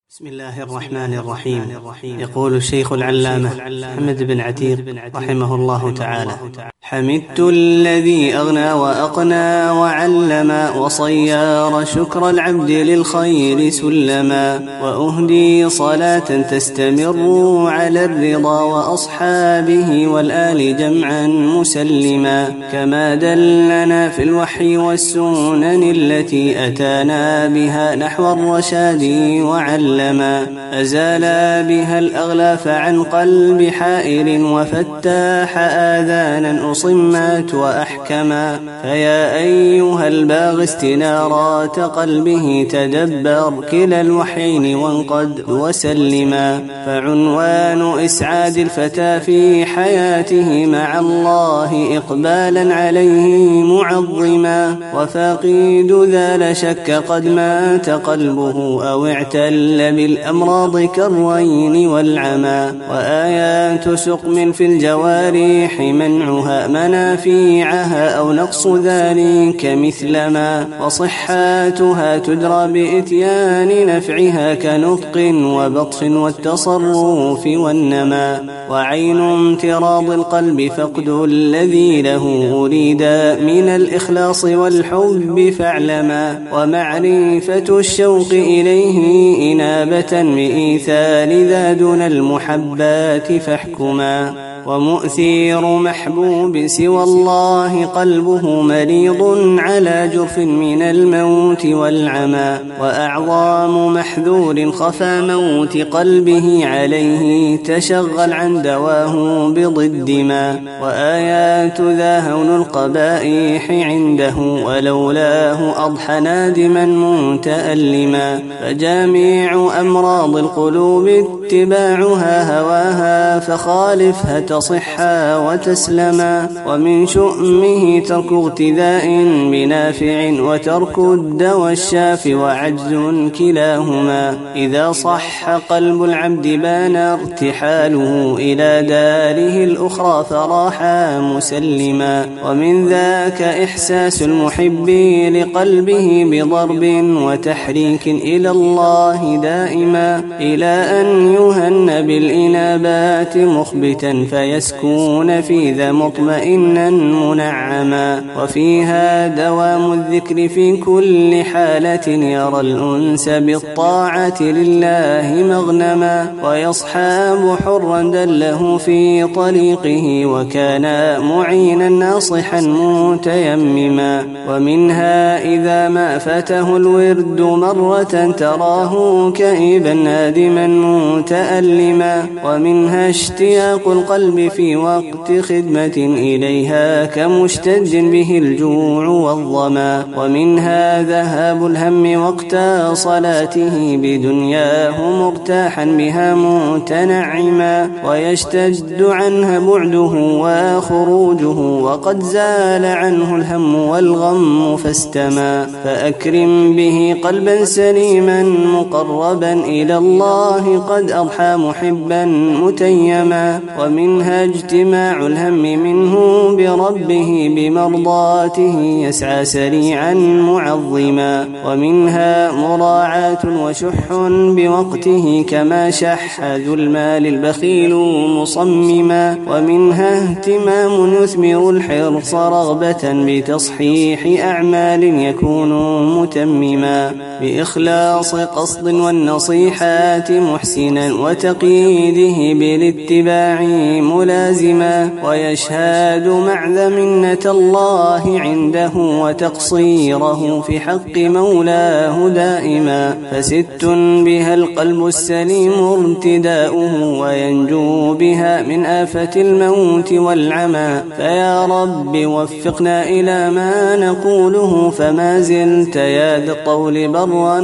بسم الله الرحمن الرحيم. يقول الشيخ العلامة محمد بن عتيق رحمه الله تعالى: حمدت الذي أغنى وأقنى وعلم وصير شكر العبد للخير سلما، وأهدي صلاة تستمر على الرضا وأصحابه والآل جمعا مسلما، كما دلنا في الوحي والسنن التي أتانا بها نحو الرشاد وعلما، أزال بها الأغلاف عن قلب حائر وفتاح آذانا أصمت وأحكما. فيا أيها الباغي استنارات قلبه تدبر كلا الوحيين وانقد وسلما، فعنوان إسعاد الفتى في حياته مع الله إقبالا عليه معظما، وفاقيد ذا لا شك قد مات قلبه أو اعتل بالأمراض كالرين والعمى، وآيات سقم في الجوارح منعها منافيعها أو نقص ذلك مثلما، وصحاتها تدرى بإتيان نفعها كنطق وبطش والتصرف والنما، وعين امتراض القلب فقد الذي له أريد من الإخلاص والحب فاعلما، ومعرفة الشوق إليه إنابة بإيثار ذا دون المحبات فاحكما، ومؤثير محبوب سوى الله قلبه مريض على جرف من الموت والعمى، وأعظم محذور خفى موت قلبه عليه تشغل عن دواه بضد ما، وآيات ذا هون القبائح عنده ولولاه أضحى نادما متألما، فجميع أمراض القلوب اتباعها هواها فخالفها تصحا وتسلما، ومن شؤمه ترك اغتذاء بنافع وترك الدوى الشاف وعجز كلاهما، إذا صح قلب العبد بان ارتحاله إلى داره الأخرى فراحا مسلما، ومن ذاك إحساس المحب لقلبه بضرب وتحريك إلى الله دائما، إلى أن يهن بالإنابات مخبتا فيسكون في ذا مطمئنا منعما، وفيها دوام الذكر في كل حالة يرى الأنس بالطاعة لله مغنما، ويصحاب حرا دله في طريقه وكان معينا ناصحا متيمما، ومنها إذا ما فاته الورد مرة تراه كئيبا نادما متألما، ومنها اشتياق القلب في وقت خدمة إليها كمشتد به الجوع والظما، ومنها ذهاب الهم وقت صلاته بدنياه مرتاحا بها متنعما، ويشتد عنها بعده وخروجه وقد زال عنه الهم والغم فاستما، فأكرم به قلبا سليما مقربا إلى الله قد أضحى محبا متيما، ومنها اجتماع الهم منه بربه بمرضاته يسعى سريعا معظما، ومنها مراعاة وشح بوقته كما شح ذو المال البخيل مصمما، ومنها اهتمام يثمر الحرص رغبة بتصحيح أعمال يكون متمما، بإخلاص قصد والنصيحات محسنا وتقييده بالاتباع ملازما، ويشهد مع ذا منة الله عنده وتقصيره في حق مولاه دائما، فست بها القلب السليم ارتداؤه وينجو بها من آفة الموت والعمى، فيا رب وفقنا إلى ما نقوله فما زلت يا ذا الطول برا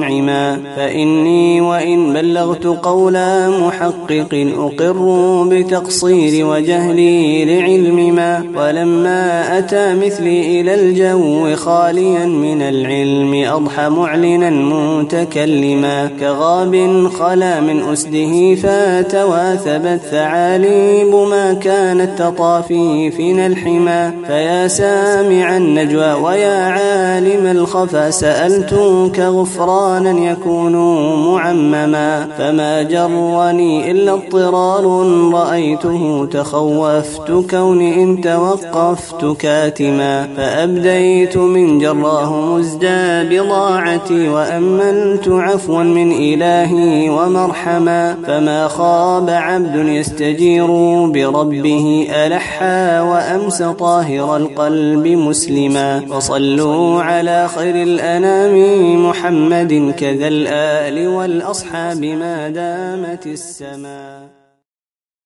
ومنعما، فإني وإن بلغت قول محقق أقر بالتقصير وجهلي لعلم ما، ولما أتى مثلي إلى الجو خاليا من العلم أضحى معلنا متكلما، كغاب خلا من أسده فتواثبت ثعاليب ما كانت تطافي فينا الحما. فيا سامع النجوى ويا عالم الخفا سألتك غفرانا يكون معمما، فما جرني إلا اضطرار رأيته تخوفت كوني إن توقفت كاتما، فأبديت من جراه مزدى بضاعتي وأملت عفوا من إلهي ومرحما. فما خاب عبد يستجير بربه ألحى وأمسى طاهر القلب مسلما. وصلوا على خير الأنام محمد كذا الآل والأصحاب ما دامت السماء.